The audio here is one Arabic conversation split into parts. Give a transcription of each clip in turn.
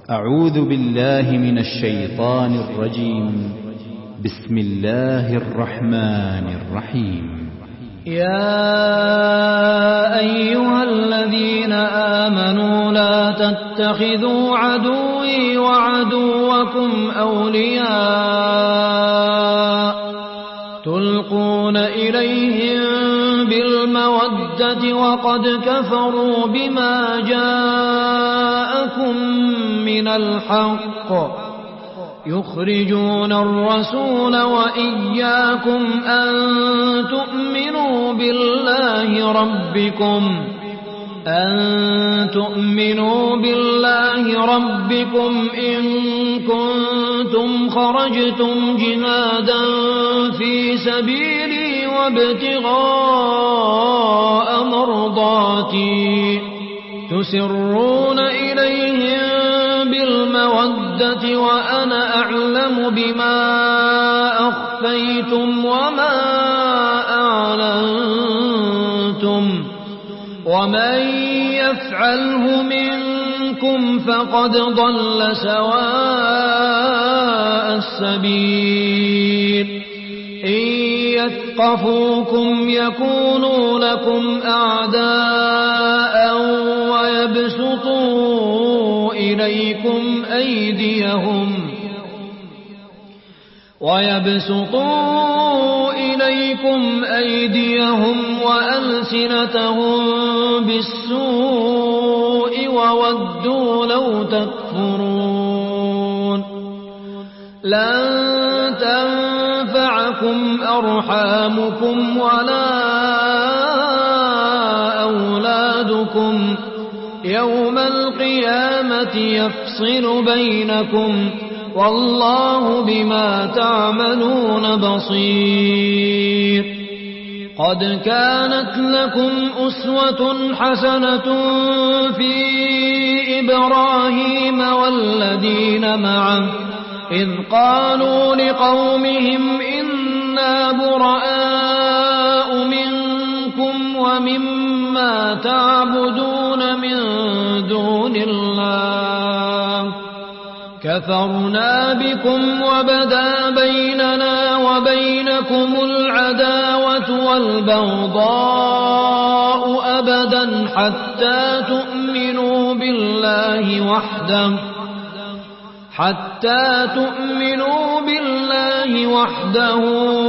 أعوذ بالله من الشيطان الرجيم. بسم الله الرحمن الرحيم. يا أيها الذين آمنوا لا تتخذوا عدوي وعدوكم أولياء تلقون إليهم بالمودة وقد كفروا بما جاءكم من الحق يخرجون الرسول وإياكم أن تؤمنوا بالله ربكم إن كنتم خرجتم جهادا في سبيلي وابتغاء مرضاتي تسرون إليهم بالمودة وأنا أعلم بما أخفيتم وما أعلنتم ومن يفعله منكم فقد ضل سواء السبيل. إن يثقفوكم يكونوا لكم أعداء ويبسطوا إليكم أيديهم وألسنتهم بالسوء وودوا لو تكفرون. لن تنفعكم أرحامكم ولا أولادكم يوم القيامة يفصل بينكم والله بما تعملون بصير. قد كانت لكم أسوة حسنة في إبراهيم والذين معه إذ قالوا لقومهم إنا براء منكم ومما تعبدون من دون الله كفرنا بكم وبدا بيننا وبينكم العداوة والبغضاء أبدا حتى تؤمنوا بالله وحده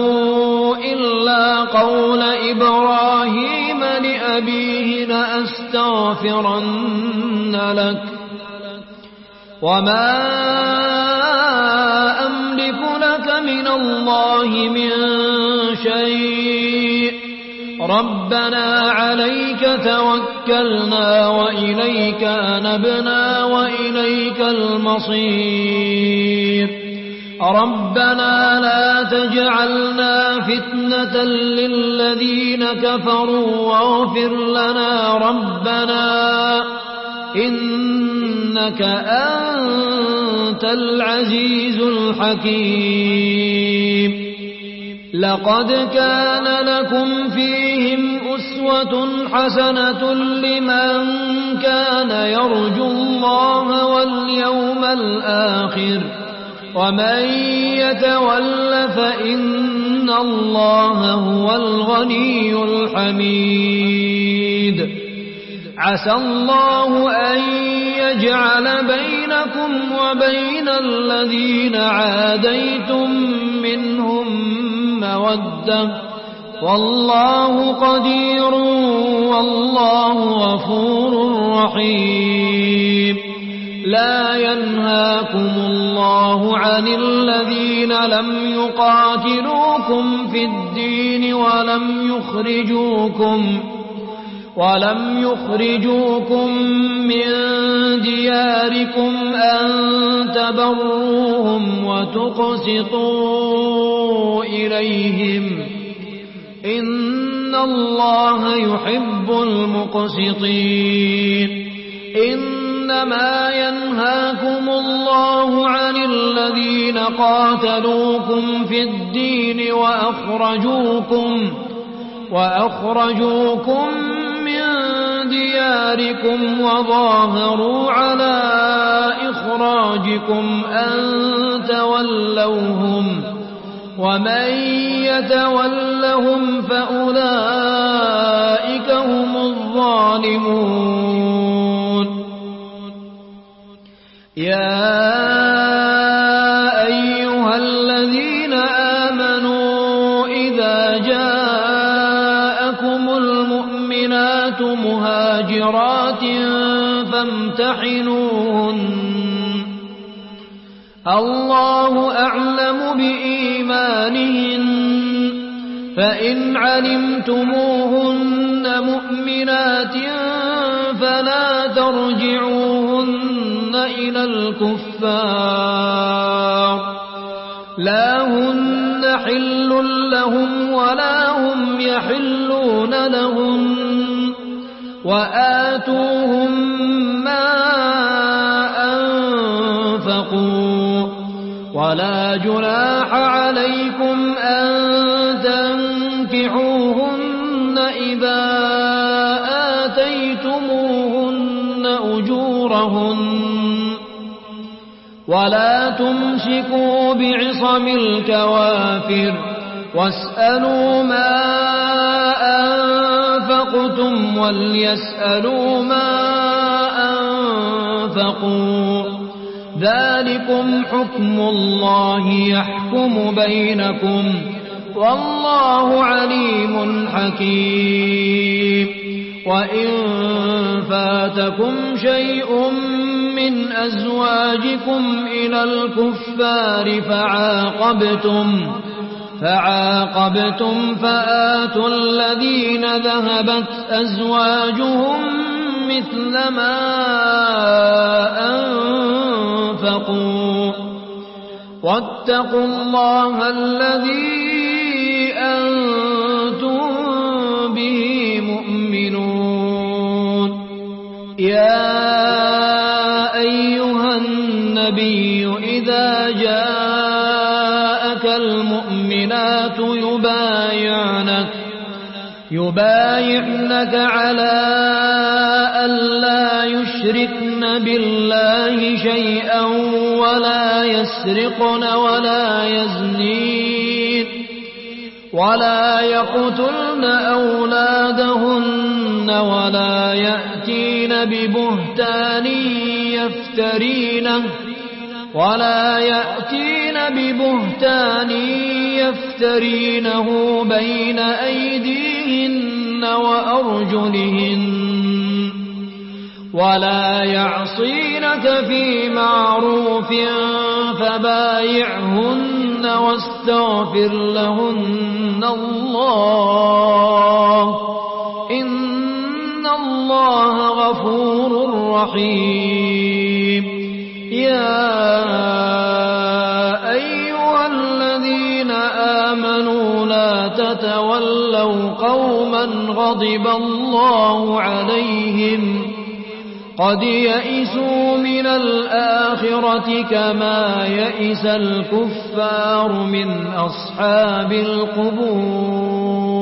إلا قول إبراهيم لأبيه لأستغفرن لك وما أملك لك من الله من شيء ربنا عليك توكلنا وإليك أنبنا وإليك المصير. ربنا لا تجعلنا فتنة للذين كفروا واغفر لنا ربنا إنك أنت العزيز الحكيم. لقد كان لكم فيهم أسوة حسنة لمن كان يرجو الله واليوم الآخر ومن يتول فإن الله هو الغني الحميد. عسى الله أن يجعل بينكم وبين الذين عاديتم منهم مودة والله قدير والله غفور رحيم. لا ينهاكم الله عن الذين لم يقاتلوكم في الدين ولم يخرجوكم من دياركم أن تبروهم وتقسطوا إليهم إن الله يحب المقسطين. إنما ينهاكم الله عن الذين قاتلوكم في الدين وأخرجوكم من دياركم دياركم وظاهروا على إخراجكم أن تولوهم ومن يتولهم فأولئك هم الظالمون يا أيها الذين آمنوا إذا جاءكم المؤمنات مهاجرات فامتحنوهن الله أعلم بإيمانهن فإن علمتموهن مؤمنات فلا ترجعوهن إلى الكفار لا هن حل لهم ولا هم يحلون لهم وآتوهم ما أنفقوا ولا جناح عليكم أن تنكحوهن إذا آتيتموهن أجورهن ولا تمسكوا بعصم الكوافر واسألوا ما أنفقتم وليسألوا ما أنفقوا ذلكم حكم الله يحكم بينكم والله عليم حكيم وإن فاتكم شيء من أزواجكم إلى الكفار فعاقبتم فآتوا الذين ذهبت أزواجهم مثل ما أنفقوا واتقوا الله الذي أنتم به مؤمنون يا أيها النبي إذا جاءك المؤمنات يبايعنك على ألا يشركن بالله شيئا ولا يسرقن ولا يزنين ولا يقتلن أولادهن ولا يأتين ببهتان يفترينه بين أيديهن وأرجلهن ولا يعصينك في معروف فبايعهن واستغفر لهن الله إن الله غفور رحيم يا أيها الذين آمنوا لا تتولوا قوما غضب الله عليهم قد يئسوا من الآخرة كما يئس الكفار من أصحاب القبور